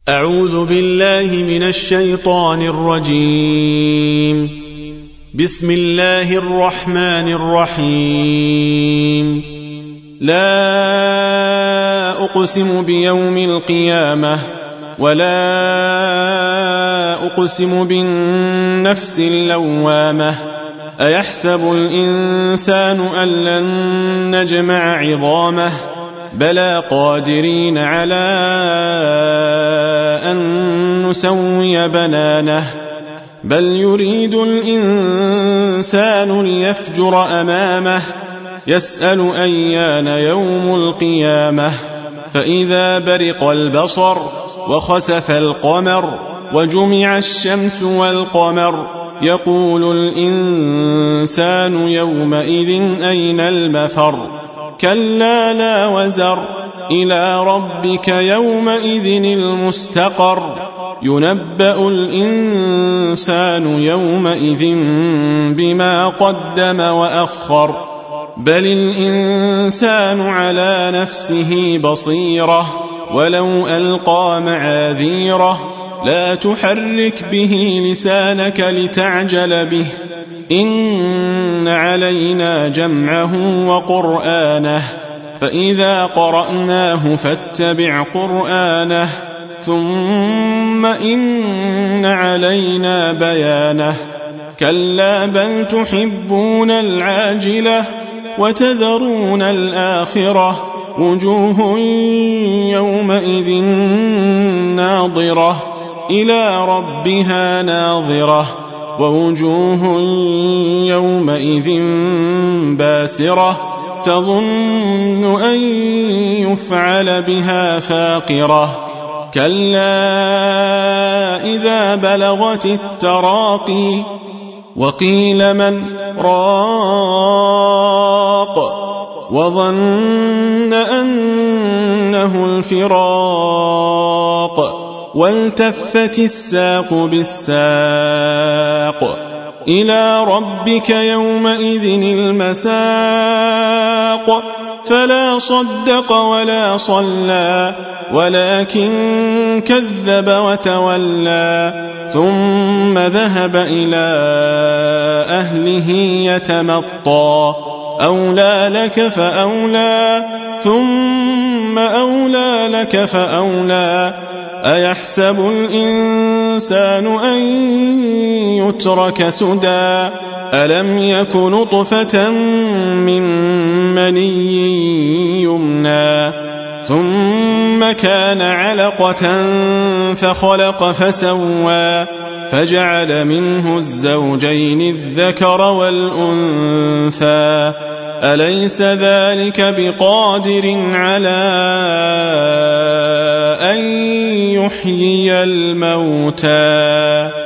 أعوذ بالله من الشيطان الرجيم. بسم الله الرحمن الرحيم. لا أقسم بيوم القيامة ولا أقسم بالنفس اللوامة أيحسب الإنسان أن لن نجمع عظامه بلى قادرين على أن نسوي بنانه بل يريد الإنسان ليفجر أمامه يسأل أيان يوم القيامة فإذا برق البصر وخسف القمر وجمع الشمس والقمر يقول الإنسان يومئذ أين المفر كلا لا وزر إلى ربك يومئذ المستقر ينبأ الإنسان يومئذ بما قدم وأخر بل الإنسان على نفسه بصيرة ولو ألقى معاذيره لا تحرك به لسانك لتعجل به إن علينا جمعه وقرآنه فإذا قرأناه فاتبع قرآنه ثم إن علينا بيانه كلا بل تحبون العاجلة وتذرون الآخرة وجوه يومئذ ناظرة إلى ربها ناظرة ووجوه يومئذ باسرة تظن أن يفعل بها فاقرة كلا إذا بلغت التراقي وقيل من راق وظن أنه الفراق والتفت الساق بالساق إلى ربك يومئذ المساق فلا صدق ولا صلى ولكن كذب وتولى ثم ذهب إلى أهله يتمطى أولى لك فأولى ثم أولى لك فأولى أيحسب الإنسان أن يترك سدى ألم يك نطفة من مني يمنى ثم كان علقة فخلق فسوى فجعل منه الزوجين الذكر والأنثى أليس ذلك بقادر على أن يحيي الموتى